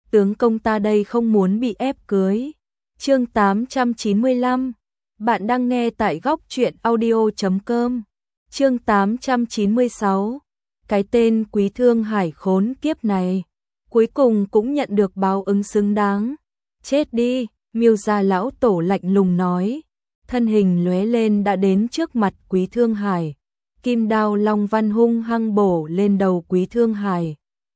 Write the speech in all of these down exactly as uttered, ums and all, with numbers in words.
tướng công ta đây không muốn bị ép cưới. Chương tám trăm chín mươi lăm, bạn đang nghe tại góc truyện audio chấm com. Chương tám trăm chín mươi sáu, cái tên Quý Thương Hải khốn kiếp này, cuối cùng cũng nhận được báo ứng xứng đáng. Chết đi, Miêu gia lão tổ lạnh lùng nói, thân hình lóe lên đã đến trước mặt Quý Thương Hải. Kim đao long văn hung hăng bổ lên đầu Quý Thương Hải.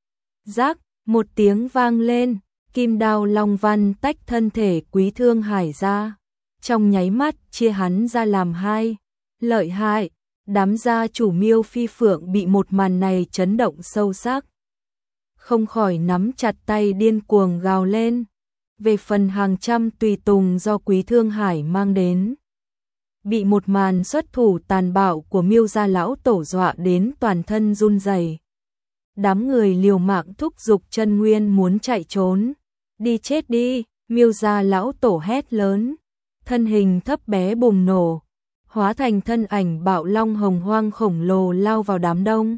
Rác, một tiếng vang lên, kim đao long văn tách thân thể Quý Thương Hải ra, trong nháy mắt chia hắn ra làm hai. Lợi hại, đám gia chủ Miêu Phi Phượng bị một màn này chấn động sâu sắc, không khỏi nắm chặt tay điên cuồng gào lên. Về phần hàng trăm tùy tùng do Quý Thương Hải mang đến, bị một màn xuất thủ tàn bạo của Miêu gia lão tổ dọa đến toàn thân run rẩy. Đám người liều mạng thúc giục chân nguyên muốn chạy trốn. Đi chết đi, Miêu gia lão tổ hét lớn, thân hình thấp bé bùng nổ, hóa thành thân ảnh bạo long hồng hoang khổng lồ lao vào đám đông.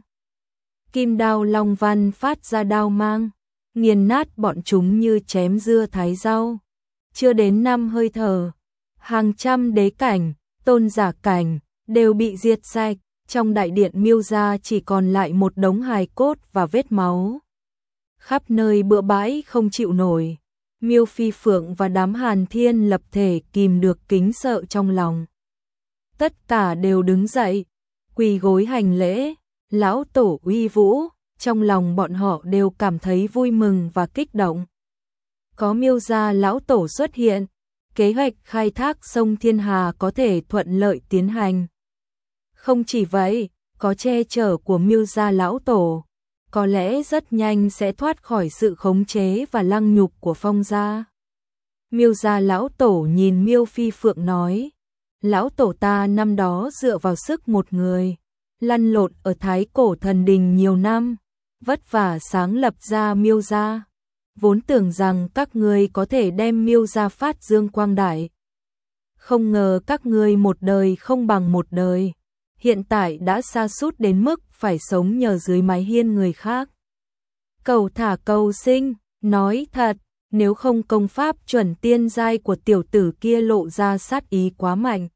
Kim đao long văn phát ra đao mang, nghiền nát bọn chúng như chém dưa thái rau. Chưa đến năm hơi thở, hàng trăm đế cảnh, tôn giả cảnh đều bị diệt sạch, trong đại điện Miêu gia chỉ còn lại một đống hài cốt và vết máu. Khắp nơi bừa bãi không chịu nổi, Miêu Phi Phượng và đám Hàn Thiên lập thể kìm được kính sợ trong lòng. Tất cả đều đứng dậy, quỳ gối hành lễ, lão tổ uy vũ, trong lòng bọn họ đều cảm thấy vui mừng và kích động. Có Miêu gia lão tổ xuất hiện, kế hoạch khai thác sông Thiên Hà có thể thuận lợi tiến hành. Không chỉ vậy, có che chở của Miêu gia lão tổ, có lẽ rất nhanh sẽ thoát khỏi sự khống chế và lăng nhục của Phong gia. Miêu gia lão tổ nhìn Miêu Phi Phượng nói, lão tổ ta năm đó dựa vào sức một người, lăn lộn ở Thái Cổ Thần Đình nhiều năm, vất vả sáng lập ra Miêu gia. Vốn tưởng rằng các ngươi có thể đem Miêu gia phát dương quang đại. Không ngờ các ngươi một đời không bằng một đời, hiện tại đã sa sút đến mức phải sống nhờ dưới mái hiên người khác. Cầu thả cầu sinh, nói thật, nếu không công pháp chuẩn tiên giai của tiểu tử kia lộ ra sát ý quá mạnh,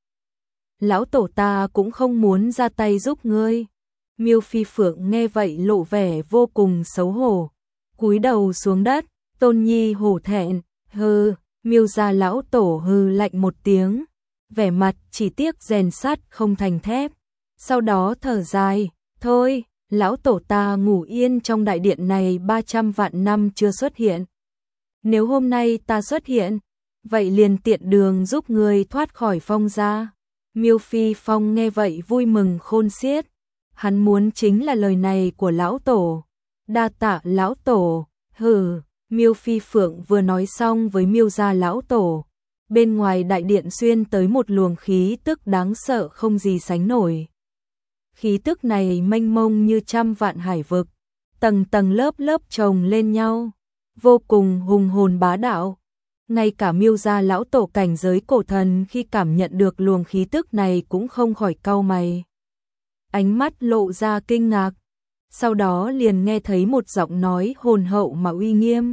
lão tổ ta cũng không muốn ra tay giúp ngươi. Miêu Phi Phượng nghe vậy lộ vẻ vô cùng xấu hổ, cúi đầu xuống đất, Tôn Nhi hổ thẹn, hừ. Miêu gia lão tổ hừ lạnh một tiếng, vẻ mặt chỉ tiếc rèn sắt không thành thép, sau đó thở dài, thôi, lão tổ ta ngủ yên trong đại điện này ba trăm vạn năm chưa xuất hiện. Nếu hôm nay ta xuất hiện, vậy liền tiện đường giúp người thoát khỏi Phong gia. Miêu Phi Phong nghe vậy vui mừng khôn xiết, hắn muốn chính là lời này của lão tổ. Đa tạ lão tổ, hừ. Miêu Phi Phượng vừa nói xong với Miêu gia lão tổ, bên ngoài đại điện xuyên tới một luồng khí tức đáng sợ không gì sánh nổi. Khí tức này mênh mông như trăm vạn hải vực, tầng tầng lớp lớp chồng lên nhau, vô cùng hùng hồn bá đạo. Ngay cả Miêu gia lão tổ cảnh giới cổ thần khi cảm nhận được luồng khí tức này cũng không khỏi cau mày, ánh mắt lộ ra kinh ngạc. Sau đó liền nghe thấy một giọng nói hồn hậu mà uy nghiêm.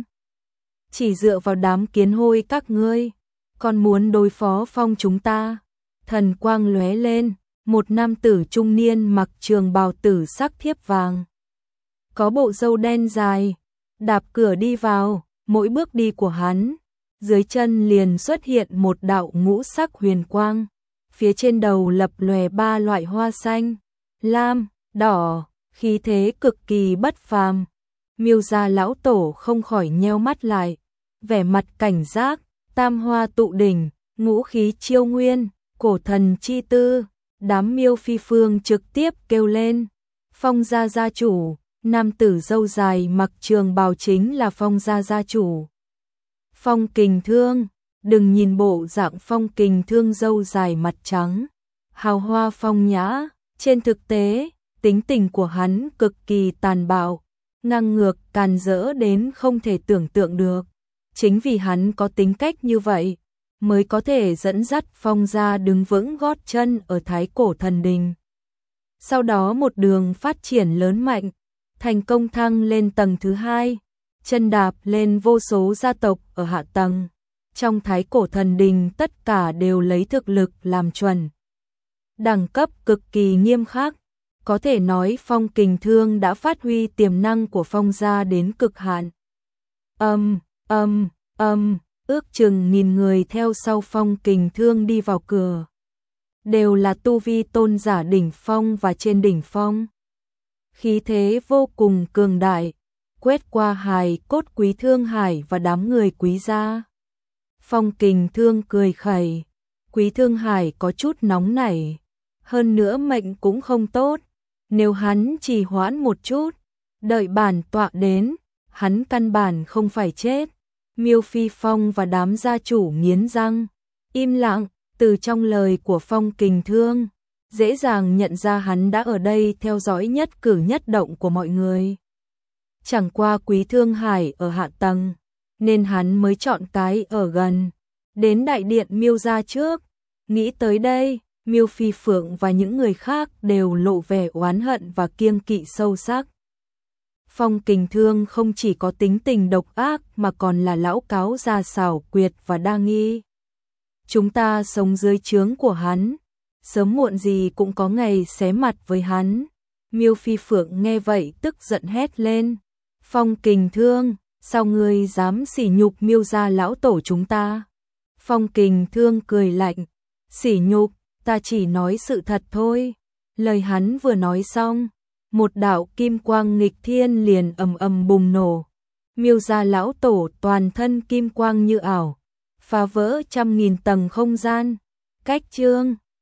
Chỉ dựa vào đám kiến hôi các ngươi, còn muốn đối phó Phong chúng ta. Thần quang lóe lên, một nam tử trung niên mặc trường bào tử sắc thiếp vàng, có bộ râu đen dài, đạp cửa đi vào, mỗi bước đi của hắn, dưới chân liền xuất hiện một đạo ngũ sắc huyền quang, phía trên đầu lập lòe ba loại hoa xanh, lam, đỏ, khí thế cực kỳ bất phàm. Miêu gia lão tổ không khỏi nheo mắt lại, vẻ mặt cảnh giác, tam hoa tụ đỉnh, ngũ khí chiêu nguyên, cổ thần chi tư. Đám Miêu Phi Phương trực tiếp kêu lên, Phong gia gia chủ. Nam tử râu dài mặc trường bào chính là Phong gia gia chủ, Phong Kình Thương. Đừng nhìn bộ dạng Phong Kình Thương râu dài mặt trắng, hào hoa phong nhã, trên thực tế tính tình của hắn cực kỳ tàn bạo, ngang ngược, càn rỡ đến không thể tưởng tượng được. Chính vì hắn có tính cách như vậy, mới có thể dẫn dắt Phong gia đứng vững gót chân ở Thái Cổ Thần Đình. Sau đó một đường phát triển lớn mạnh, thành công thăng lên tầng thứ hai. chân đạp lên vô số gia tộc ở hạ tầng. Trong thái cổ thần đình tất cả đều lấy thực lực làm chuẩn. Đẳng cấp cực kỳ nghiêm khắc, có thể nói Phong Kình Thương đã phát huy tiềm năng của Phong gia đến cực hạn. Âm, âm, âm, ước chừng nghìn người theo sau Phong Kình Thương đi vào cửa. Đều là tu vi tôn giả đỉnh phong và trên đỉnh phong. Khí thế vô cùng cường đại, quét qua hài cốt Quý Thương Hải và đám người Quý gia. Phong Kình Thương cười khẩy, Quý Thương Hải có chút nóng nảy, hơn nữa mệnh cũng không tốt, nếu hắn trì hoãn một chút, đợi bản tọa đến, hắn căn bản không phải chết. Miêu Phi Phong và đám gia chủ nghiến răng, im lặng, từ trong lời của Phong Kình Thương, dễ dàng nhận ra hắn đã ở đây theo dõi nhất cử nhất động của mọi người. Chẳng qua Quý Thương Hải ở hạ tầng, nên hắn mới chọn cái ở gần, đến đại điện Miêu gia trước. Nghĩ tới đây, Miêu Phi Phượng và những người khác đều lộ vẻ oán hận và kiêng kỵ sâu sắc. Phong Kình Thương không chỉ có tính tình độc ác mà còn là lão cáo già xảo quyệt và đa nghi. Chúng ta sống dưới trướng của hắn, sớm muộn gì cũng có ngày xé mặt với hắn. Miêu Phi Phượng nghe vậy tức giận hét lên. Phong Kình Thương, sao ngươi dám sỉ nhục Miêu gia lão tổ chúng ta? Phong Kình Thương cười lạnh, sỉ nhục, ta chỉ nói sự thật thôi. Lời hắn vừa nói xong, một đạo kim quang nghịch thiên liền ầm ầm bùng nổ. Miêu gia lão tổ toàn thân kim quang như ảo, phá vỡ trăm nghìn tầng không gian. Cách chương